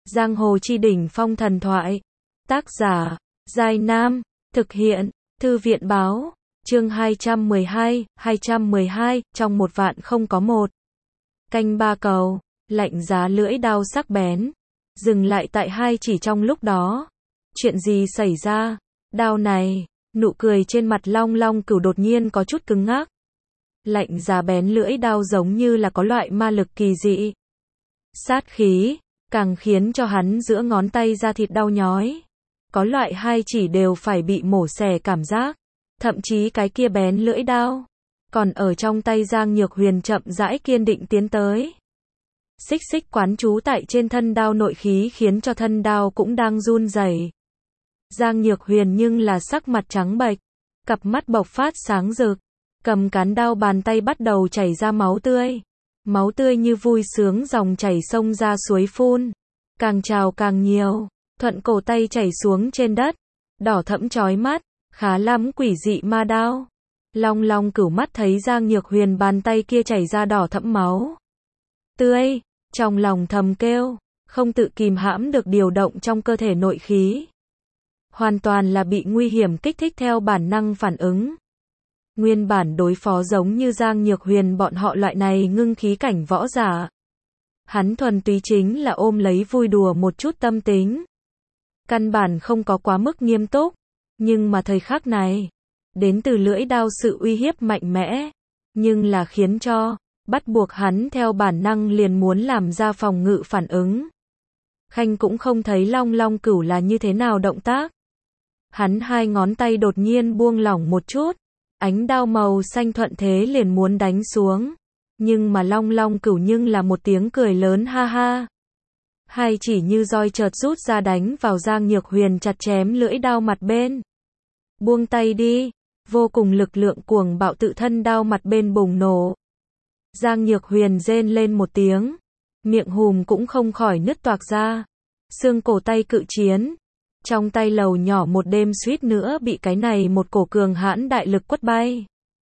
Giang hồ chi đỉnh phong thần thoại. Tác giả, Giai Nam. Thực hiện, Thư viện báo. Chương 212, trong một vạn không có một. Canh ba cầu, lạnh giá lưỡi đao sắc bén. Dừng lại tại hai chỉ trong lúc đó. Chuyện gì xảy ra? Đao này, nụ cười trên mặt Long Long Cửu đột nhiên có chút cứng ngắc. Lạnh giá bén lưỡi đao giống như là có loại ma lực kỳ dị. Sát khí, càng khiến cho hắn giữa ngón tay da thịt đau nhói. Có loại hai chỉ đều phải bị mổ xẻ cảm giác. Thậm chí cái kia bén lưỡi đao còn ở trong tay Giang Nhược Huyền chậm rãi kiên định tiến tới. Xích xích quán trú tại trên thân đao nội khí khiến cho thân đao cũng đang run rẩy. Giang Nhược Huyền nhưng là sắc mặt trắng bệch, cặp mắt bộc phát sáng rực, cầm cán đao bàn tay bắt đầu chảy ra máu tươi. Máu tươi như vui sướng dòng chảy sông ra suối phun, càng trào càng nhiều, thuận cổ tay chảy xuống trên đất, đỏ thẫm chói mắt, khá lắm quỷ dị ma đao. Long Long Cửu mắt thấy Giang Nhược Huyền bàn tay kia chảy ra đỏ thẫm máu tươi, trong lòng thầm kêu, không tự kìm hãm được điều động trong cơ thể nội khí. Hoàn toàn là bị nguy hiểm kích thích theo bản năng phản ứng. Nguyên bản đối phó giống như Giang Nhược Huyền bọn họ loại này ngưng khí cảnh võ giả. Hắn thuần túy chính là ôm lấy vui đùa một chút tâm tính. Căn bản không có quá mức nghiêm túc. Nhưng mà thời khắc này, đến từ lưỡi đao sự uy hiếp mạnh mẽ. Nhưng là khiến cho, bắt buộc hắn theo bản năng liền muốn làm ra phòng ngự phản ứng. Khanh cũng không thấy Long Long Cửu là như thế nào động tác. Hắn hai ngón tay đột nhiên buông lỏng một chút. Ánh đao màu xanh thuận thế liền muốn đánh xuống. Nhưng mà Long Long Cửu nhưng là một tiếng cười lớn ha ha. Hai chỉ như roi chợt rút ra đánh vào Giang Nhược Huyền chặt chém lưỡi đao mặt bên. Buông tay đi, vô cùng lực lượng cuồng bạo tự thân đao mặt bên bùng nổ. Giang Nhược Huyền rên lên một tiếng, miệng hùm cũng không khỏi nứt toạc ra. Xương cổ tay cự chiến, trong tay lầu nhỏ một đêm suýt nữa bị cái này một cổ cường hãn đại lực quất bay.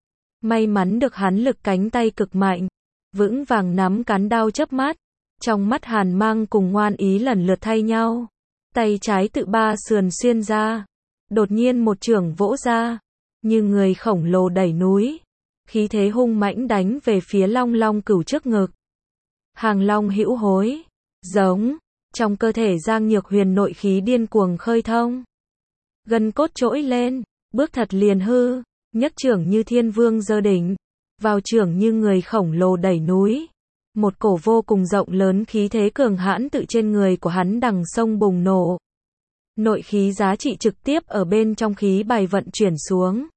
May mắn được hắn lực cánh tay cực mạnh, vững vàng nắm cán đao chớp mắt, trong mắt hàn mang cùng ngoan ý lần lượt thay nhau. Tay trái tự ba sườn xuyên ra, đột nhiên một chưởng vỗ ra, như người khổng lồ đẩy núi, khí thế hung mãnh đánh về phía Long Long Cửu trước ngực. Hàng long hữu hối, giống, trong cơ thể Giang Nhược Huyền nội khí điên cuồng khơi thông. Gân cốt trỗi lên, bước thật liền hư, nhấc chưởng như thiên vương giơ đỉnh, vào chưởng như người khổng lồ đẩy núi. Một cổ vô cùng rộng lớn khí thế cường hãn tự trên người của hắn đằng sông bùng nổ. Nội khí giá trị trực tiếp ở bên trong khí bài vận chuyển xuống.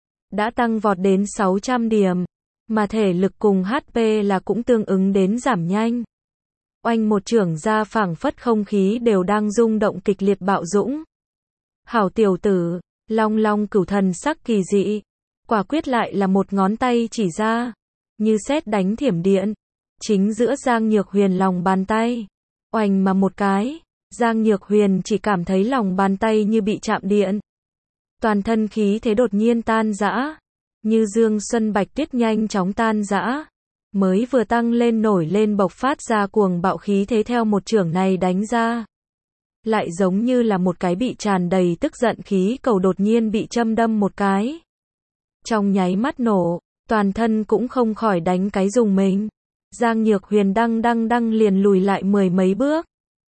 Đã tăng vọt đến 600 điểm, mà thể lực cùng HP là cũng tương ứng đến giảm nhanh. Oanh một chưởng ra phảng phất không khí đều đang rung động kịch liệt bạo dũng. Hảo tiểu tử, Long Long Cửu thần sắc kỳ dị, quả quyết lại là một ngón tay chỉ ra, như sét đánh thiểm điện, chính giữa Giang Nhược Huyền lòng bàn tay. Oanh mà một cái, Giang Nhược Huyền chỉ cảm thấy lòng bàn tay như bị chạm điện. Toàn thân khí thế đột nhiên tan rã, như dương xuân bạch tuyết nhanh chóng tan rã. Mới vừa tăng lên nổi lên bộc phát ra cuồng bạo khí thế theo một chưởng này đánh ra. Lại giống như là một cái bị tràn đầy tức giận khí cầu đột nhiên bị châm đâm một cái. Trong nháy mắt nổ, toàn thân cũng không khỏi đánh cái rùng mình. Giang Nhược Huyền đăng liền lùi lại mười mấy bước.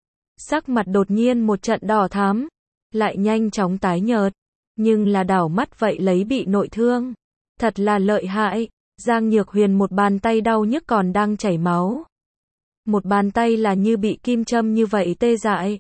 Sắc mặt đột nhiên một trận đỏ thắm, lại nhanh chóng tái nhợt, nhưng là đảo mắt vậy lấy bị nội thương. Thật là lợi hại. Giang Nhược Huyền một bàn tay đau nhức còn đang chảy máu. Một bàn tay là như bị kim châm như vậy tê dại.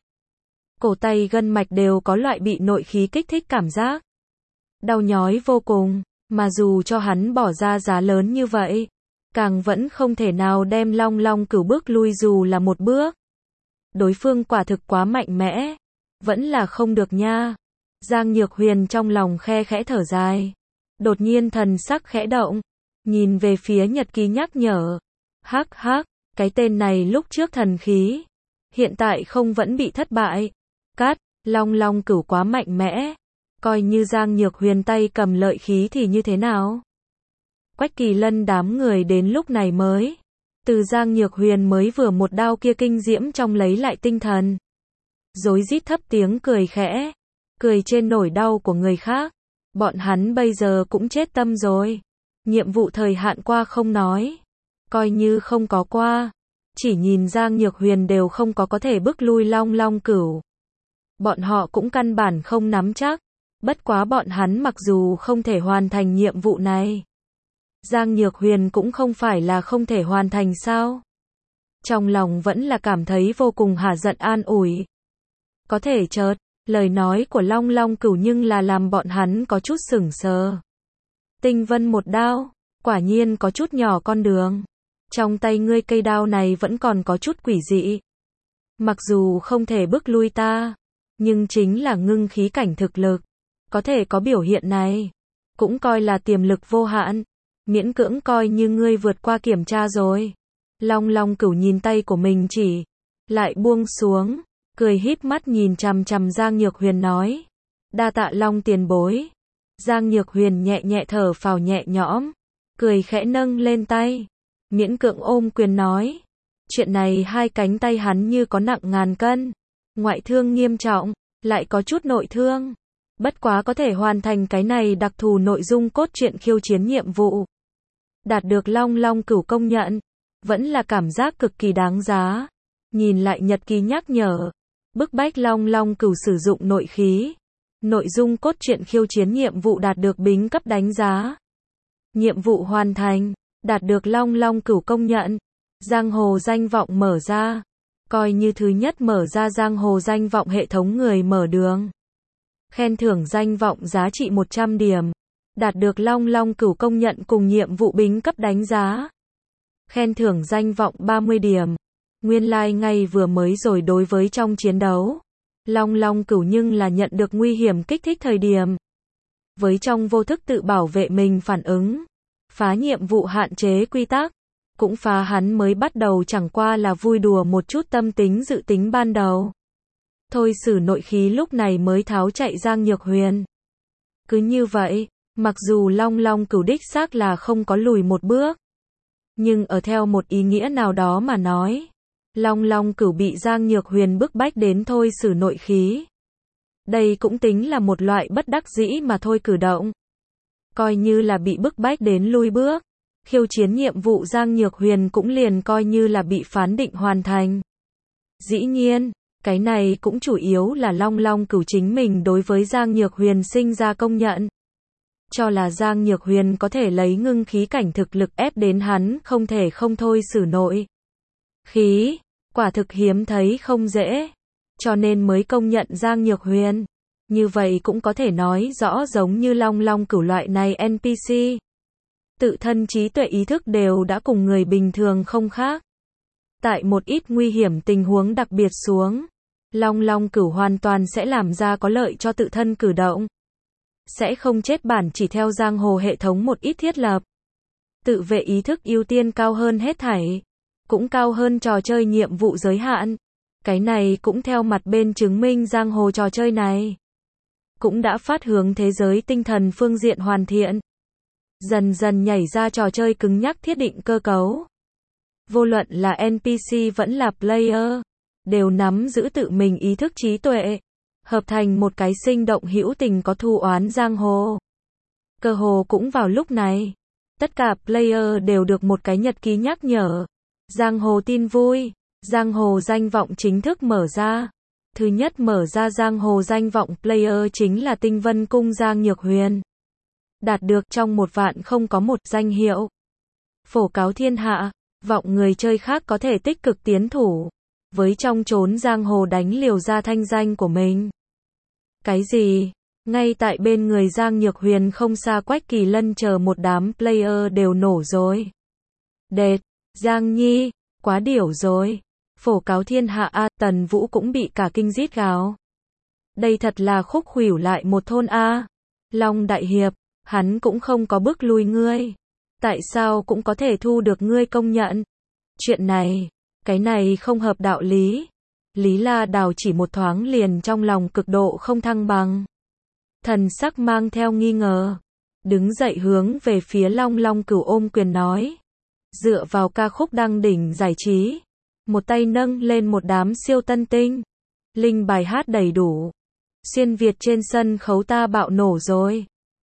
Cổ tay gân mạch đều có loại bị nội khí kích thích cảm giác. Đau nhói vô cùng, mà dù cho hắn bỏ ra giá lớn như vậy, càng vẫn không thể nào đem Long Long Cửu bước lui dù là một bước. Đối phương quả thực quá mạnh mẽ, vẫn là không được nha. Giang Nhược Huyền trong lòng khe khẽ thở dài, đột nhiên thần sắc khẽ động. Nhìn về phía nhật ký nhắc nhở. Hắc hắc, cái tên này lúc trước thần khí, hiện tại không vẫn bị thất bại. Cắt, Long Long Cửu quá mạnh mẽ. Coi như Giang Nhược Huyền tay cầm lợi khí thì như thế nào? Quách Kỳ Lân đám người đến lúc này mới từ Giang Nhược Huyền mới vừa một đao kia kinh diễm trong lấy lại tinh thần. rối rít thấp tiếng cười khẽ, cười trên nỗi đau của người khác. Bọn hắn bây giờ cũng chết tâm rồi. Nhiệm vụ thời hạn qua không nói, coi như không có qua, chỉ nhìn Giang Nhược Huyền đều không có thể bức lui Long Long Cửu. Bọn họ cũng căn bản không nắm chắc, bất quá bọn hắn mặc dù không thể hoàn thành nhiệm vụ này, Giang Nhược Huyền cũng không phải là không thể hoàn thành sao? Trong lòng vẫn là cảm thấy vô cùng hả giận an ủi. Có thể chợt, lời nói của Long Long Cửu nhưng là làm bọn hắn có chút sửng sờ. Tinh vân một đao, quả nhiên có chút nhỏ con đường. Trong tay ngươi cây đao này vẫn còn có chút quỷ dị. Mặc dù không thể bức lui ta, nhưng chính là ngưng khí cảnh thực lực, có thể có biểu hiện này, cũng coi là tiềm lực vô hạn, miễn cưỡng coi như ngươi vượt qua kiểm tra rồi. Long Long Cửu nhìn tay của mình chỉ, lại buông xuống, cười híp mắt nhìn chằm chằm Giang Nhược Huyền nói, đa tạ Long tiền bối. Giang Nhược Huyền nhẹ nhẹ thở phào nhẹ nhõm, cười khẽ nâng lên tay, miễn cưỡng ôm quyền nói, chuyện này hai cánh tay hắn như có nặng ngàn cân, ngoại thương nghiêm trọng, lại có chút nội thương, bất quá có thể hoàn thành cái này đặc thù nội dung cốt truyện khiêu chiến nhiệm vụ, đạt được Long Long Cửu công nhận, vẫn là cảm giác cực kỳ đáng giá. Nhìn lại nhật ký nhắc nhở, bức bách Long Long Cửu sử dụng nội khí, nội dung cốt truyện khiêu chiến nhiệm vụ đạt được bính cấp đánh giá, nhiệm vụ hoàn thành, đạt được Long Long Cửu công nhận, giang hồ danh vọng mở ra, coi như thứ nhất mở ra giang hồ danh vọng hệ thống người mở đường, khen thưởng danh vọng giá trị 100 điểm, đạt được Long Long Cửu công nhận cùng nhiệm vụ bính cấp đánh giá, khen thưởng danh vọng 30 điểm. Nguyên lai ngay vừa mới rồi đối với trong chiến đấu, Long Long Cửu nhưng là nhận được nguy hiểm kích thích thời điểm, với trong vô thức tự bảo vệ mình phản ứng, phá nhiệm vụ hạn chế quy tắc, cũng phá hắn mới bắt đầu chẳng qua là vui đùa một chút tâm tính dự tính ban đầu. Thôi sử nội khí lúc này mới tháo chạy Giang Nhược Huyền. Cứ như vậy, mặc dù Long Long Cửu đích xác là không có lùi một bước, nhưng ở theo một ý nghĩa nào đó mà nói, Long Long Cửu bị Giang Nhược Huyền bức bách đến thôi sử nội khí. Đây cũng tính là một loại bất đắc dĩ mà thôi cử động. Coi như là bị bức bách đến lui bước, khiêu chiến nhiệm vụ Giang Nhược Huyền cũng liền coi như là bị phán định hoàn thành. Dĩ nhiên, cái này cũng chủ yếu là Long Long Cửu chính mình đối với Giang Nhược Huyền sinh ra công nhận. Cho là Giang Nhược Huyền có thể lấy ngưng khí cảnh thực lực ép đến hắn không thể không thôi sử nội khí, quả thực hiếm thấy không dễ, cho nên mới công nhận Giang Nhược Huyền. Như vậy cũng có thể nói rõ giống như Long Long Cửu loại này NPC, tự thân trí tuệ ý thức đều đã cùng người bình thường không khác. Tại một ít nguy hiểm tình huống đặc biệt xuống, Long Long Cửu hoàn toàn sẽ làm ra có lợi cho tự thân cử động, sẽ không chết bản chỉ theo giang hồ hệ thống một ít thiết lập. Tự vệ ý thức ưu tiên cao hơn hết thảy, cũng cao hơn trò chơi nhiệm vụ giới hạn. Cái này cũng theo mặt bên chứng minh giang hồ trò chơi này cũng đã phát hướng thế giới tinh thần phương diện hoàn thiện, dần dần nhảy ra trò chơi cứng nhắc thiết định cơ cấu. Vô luận là NPC vẫn là player, đều nắm giữ tự mình ý thức trí tuệ, hợp thành một cái sinh động hữu tình có thù oán giang hồ. Cơ hồ cũng vào lúc này, tất cả player đều được một cái nhật ký nhắc nhở. Giang hồ tin vui, giang hồ danh vọng chính thức mở ra. Thứ nhất mở ra giang hồ danh vọng player chính là Tinh Vân Cung Giang Nhược Huyền. Đạt được trong 1 vạn không có một danh hiệu. Phổ cáo thiên hạ, vọng người chơi khác có thể tích cực tiến thủ, với trong chốn giang hồ đánh liều ra thanh danh của mình. Cái gì? Ngay tại bên người Giang Nhược Huyền không xa Quách Kỳ Lân chờ một đám player đều nổ rồi. Đệt, Giang Nhi, quá điểu rồi. Phổ cáo thiên hạ a, Tần Vũ cũng bị cả kinh rít gào. Đây thật là khúc khuỷu lại một thôn a. Long đại hiệp, hắn cũng không có bức lui ngươi, tại sao cũng có thể thu được ngươi công nhận? Chuyện này, cái này không hợp đạo lý. Lý La Đào chỉ một thoáng liền trong lòng cực độ không thăng bằng. Thần sắc mang theo nghi ngờ, đứng dậy hướng về phía Long Long Cửu ôm quyền nói, dựa vào ca khúc đăng đỉnh giải trí, một tay nâng lên một đám siêu tân tinh, Linh bài hát đầy đủ. Xuyên Việt trên sân khấu ta bạo nổ rồi.